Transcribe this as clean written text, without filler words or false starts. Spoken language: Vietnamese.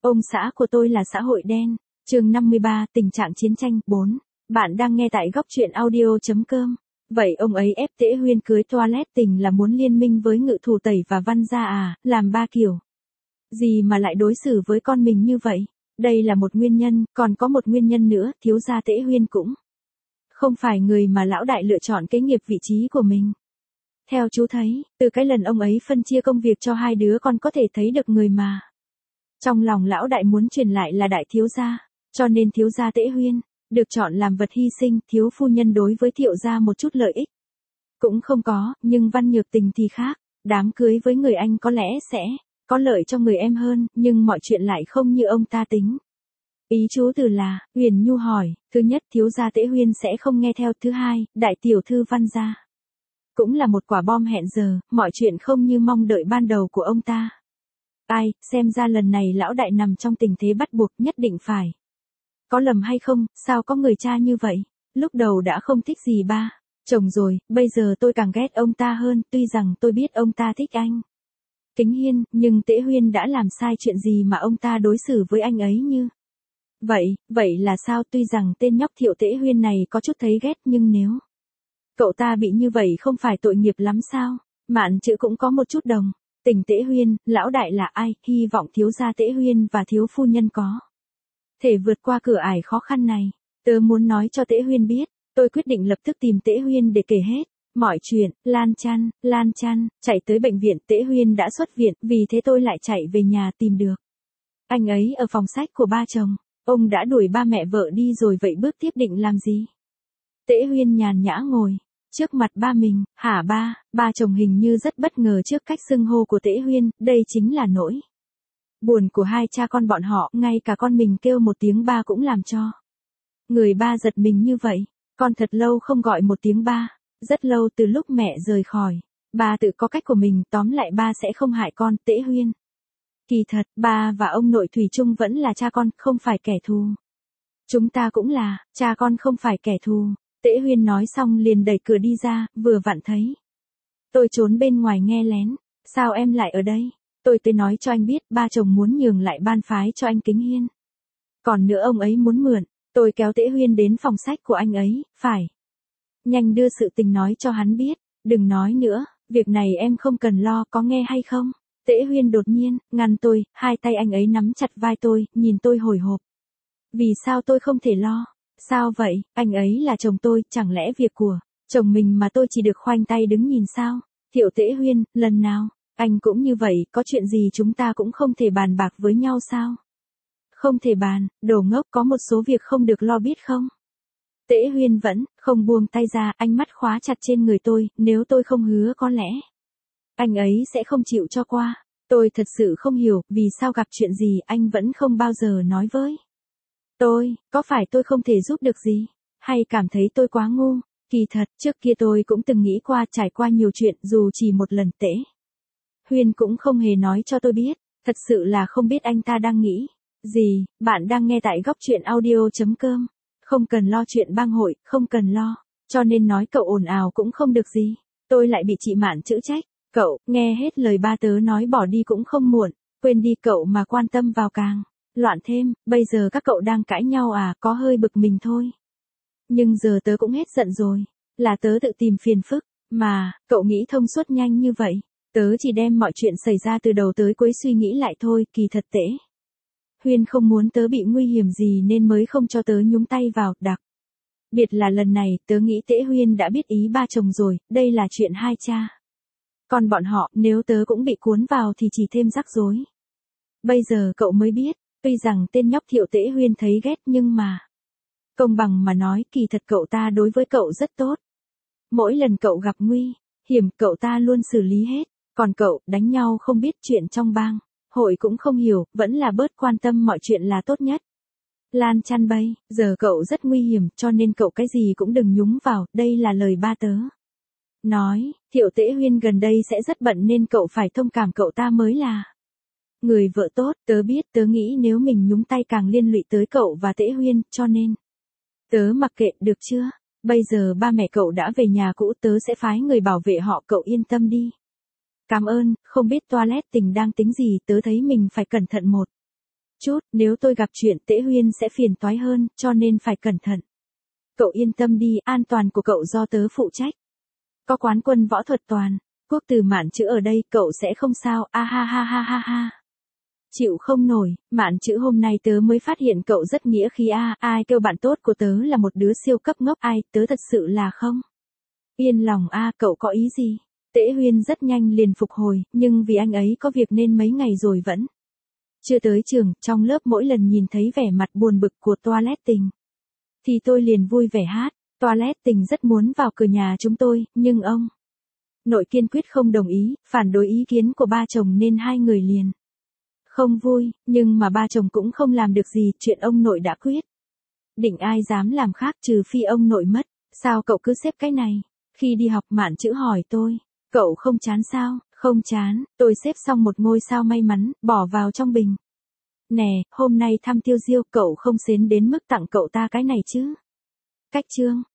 Ông xã của tôi là xã hội đen. Chương 53, tình trạng chiến tranh 4. Bạn đang nghe tại góc truyện audio.com. Vậy ông ấy ép Tễ Huyên cưới Toilet Tình là muốn liên minh với Ngự Thù Tẩy và Văn Gia à, làm ba kiểu. Gì mà lại đối xử với con mình như vậy? Đây là một nguyên nhân, còn có một nguyên nhân nữa, thiếu gia Tễ Huyên cũng không phải người mà lão đại lựa chọn kế nghiệp vị trí của mình. Theo chú thấy, từ cái lần ông ấy phân chia công việc cho hai đứa con có thể thấy được người mà trong lòng lão đại muốn truyền lại là đại thiếu gia, cho nên thiếu gia Tễ Huyên được chọn làm vật hy sinh. Thiếu phu nhân đối với Thiệu gia một chút lợi ích cũng không có, nhưng Văn Nhược Tình thì khác. Đám cưới với người anh có lẽ sẽ có lợi cho người em hơn, nhưng mọi chuyện lại không như ông ta tính. Ý chú từ là, Huyền Nhu hỏi, thứ nhất thiếu gia Tễ Huyên sẽ không nghe theo, thứ hai, đại tiểu thư Văn gia cũng là một quả bom hẹn giờ, mọi chuyện không như mong đợi ban đầu của ông ta. Ai, xem ra lần này lão đại nằm trong tình thế bắt buộc, nhất định phải. Có lầm hay không, sao có người cha như vậy? Lúc đầu đã không thích gì ba chồng rồi, bây giờ tôi càng ghét ông ta hơn, tuy rằng tôi biết ông ta thích anh Kính Hiên, nhưng Tễ Huyên đã làm sai chuyện gì mà ông ta đối xử với anh ấy như vậy là sao? Tuy rằng tên nhóc Thiệu Tễ Huyên này có chút thấy ghét, nhưng nếu cậu ta bị như vậy không phải tội nghiệp lắm sao? Mạn chữ cũng có một chút đồng tình Tễ Huyên. Lão đại là ai? Hy vọng thiếu gia Tễ Huyên và thiếu phu nhân có thể vượt qua cửa ải khó khăn này. Tớ muốn nói cho Tễ Huyên biết, tôi quyết định lập tức tìm Tễ Huyên để kể hết mọi chuyện. Lan Chăn chạy tới bệnh viện, Tễ Huyên đã xuất viện, vì thế tôi lại chạy về nhà tìm được anh ấy ở phòng sách của ba chồng. Ông đã đuổi ba mẹ vợ đi rồi, vậy bước tiếp định làm gì? Tễ Huyên nhàn nhã ngồi trước mặt ba mình. Hả ba? Ba chồng hình như rất bất ngờ trước cách xưng hô của Tễ Huyên, đây chính là nỗi buồn của hai cha con bọn họ, ngay cả con mình kêu một tiếng ba cũng làm cho người ba giật mình như vậy. Con thật lâu không gọi một tiếng ba, rất lâu, từ lúc mẹ rời khỏi. Ba tự có cách của mình, tóm lại ba sẽ không hại con. Tễ Huyên, kỳ thật, ba và ông nội thủy chung vẫn là cha con, không phải kẻ thù. Chúng ta cũng là, cha con không phải kẻ thù. Tễ Huyên nói xong liền đẩy cửa đi ra, vừa vặn thấy tôi trốn bên ngoài nghe lén. Sao em lại ở đây? Tôi tới nói cho anh biết, ba chồng muốn nhường lại ban phái cho anh Kính Hiên. Còn nữa ông ấy muốn mượn. Tôi kéo Tễ Huyên đến phòng sách của anh ấy, phải nhanh đưa sự tình nói cho hắn biết. Đừng nói nữa, việc này em không cần lo, có nghe hay không? Tễ Huyên đột nhiên ngăn tôi, hai tay anh ấy nắm chặt vai tôi, nhìn tôi hồi hộp. Vì sao tôi không thể lo? Sao vậy? Anh ấy là chồng tôi, chẳng lẽ việc của chồng mình mà tôi chỉ được khoanh tay đứng nhìn sao? Thiệu Tễ Huyên, lần nào anh cũng như vậy, có chuyện gì chúng ta cũng không thể bàn bạc với nhau sao? Không thể bàn, đồ ngốc, có một số việc không được lo biết không? Tễ Huyên vẫn không buông tay ra, ánh mắt khóa chặt trên người tôi, nếu tôi không hứa có lẽ anh ấy sẽ không chịu cho qua. Tôi thật sự không hiểu, vì sao gặp chuyện gì anh vẫn không bao giờ nói với tôi. Có phải tôi không thể giúp được gì? Hay cảm thấy tôi quá ngu? Kỳ thật, trước kia tôi cũng từng nghĩ qua, trải qua nhiều chuyện, dù chỉ một lần. Tễ Huyên cũng không hề nói cho tôi biết. Thật sự là không biết anh ta đang nghĩ gì. Bạn đang nghe tại góc truyện audio.com. Không cần lo chuyện bang hội, không cần lo. Cho nên nói cậu ồn ào cũng không được gì. Tôi lại bị chị Mạn chữ trách. Cậu, nghe hết lời ba tớ nói bỏ đi cũng không muộn. Quên đi, cậu mà quan tâm vào càng loạn thêm. Bây giờ các cậu đang cãi nhau à, có hơi bực mình thôi. Nhưng giờ tớ cũng hết giận rồi. Là tớ tự tìm phiền phức. Mà, cậu nghĩ thông suốt nhanh như vậy. Tớ chỉ đem mọi chuyện xảy ra từ đầu tới cuối suy nghĩ lại thôi. Kỳ thật Tễ Huyên không muốn tớ bị nguy hiểm gì nên mới không cho tớ nhúng tay vào. Đặc biệt là lần này, tớ nghĩ Tễ Huyên đã biết ý ba chồng rồi. Đây là chuyện hai cha còn bọn họ, nếu tớ cũng bị cuốn vào thì chỉ thêm rắc rối. Bây giờ cậu mới biết, tuy rằng tên nhóc Thiệu Tễ Huyên thấy ghét, nhưng mà công bằng mà nói, kỳ thật cậu ta đối với cậu rất tốt. Mỗi lần cậu gặp nguy hiểm, cậu ta luôn xử lý hết. Còn cậu, đánh nhau không biết, chuyện trong bang hội cũng không hiểu, vẫn là bớt quan tâm mọi chuyện là tốt nhất. Lan Chăn bây giờ cậu rất nguy hiểm, cho nên cậu cái gì cũng đừng nhúng vào. Đây là lời ba tớ nói. Thiệu Tễ Huyên gần đây sẽ rất bận nên cậu phải thông cảm, cậu ta mới là người vợ tốt. Tớ biết, tớ nghĩ nếu mình nhúng tay càng liên lụy tới cậu và Tễ Huyên, cho nên tớ mặc kệ, được chưa? Bây giờ ba mẹ cậu đã về nhà cũ, tớ sẽ phái người bảo vệ họ, cậu yên tâm đi. Cảm ơn. Không biết Toilet Tình đang tính gì, tớ thấy mình phải cẩn thận một chút, nếu tôi gặp chuyện Tễ Huyên sẽ phiền toái hơn, cho nên phải cẩn thận. Cậu yên tâm đi, an toàn của cậu do tớ phụ trách. Có quán quân võ thuật toàn, quốc từ Mạn Chữ ở đây, cậu sẽ không sao, a ha ha ha ha ha. Chịu không nổi, Mạn Chữ hôm nay tớ mới phát hiện cậu rất nghĩa khí a, ai kêu bạn tốt của tớ là một đứa siêu cấp ngốc, ai, tớ thật sự là không. Yên lòng a, cậu có ý gì? Tễ Huyên rất nhanh liền phục hồi, nhưng vì anh ấy có việc nên mấy ngày rồi vẫn chưa tới trường, trong lớp mỗi lần nhìn thấy vẻ mặt buồn bực của Toilet Tình thì tôi liền vui vẻ hát, Toilet Tình rất muốn vào cửa nhà chúng tôi, nhưng ông nội kiên quyết không đồng ý, phản đối ý kiến của ba chồng nên hai người liền không vui, nhưng mà ba chồng cũng không làm được gì, chuyện ông nội đã quyết định ai dám làm khác trừ phi ông nội mất, sao cậu cứ xếp cái này? Khi đi học Mạn Chữ hỏi tôi, cậu không chán sao? Không chán, tôi xếp xong một ngôi sao may mắn, bỏ vào trong bình. Nè, hôm nay thăm Tiêu Diêu, cậu không xến đến mức tặng cậu ta cái này chứ? Cách chương.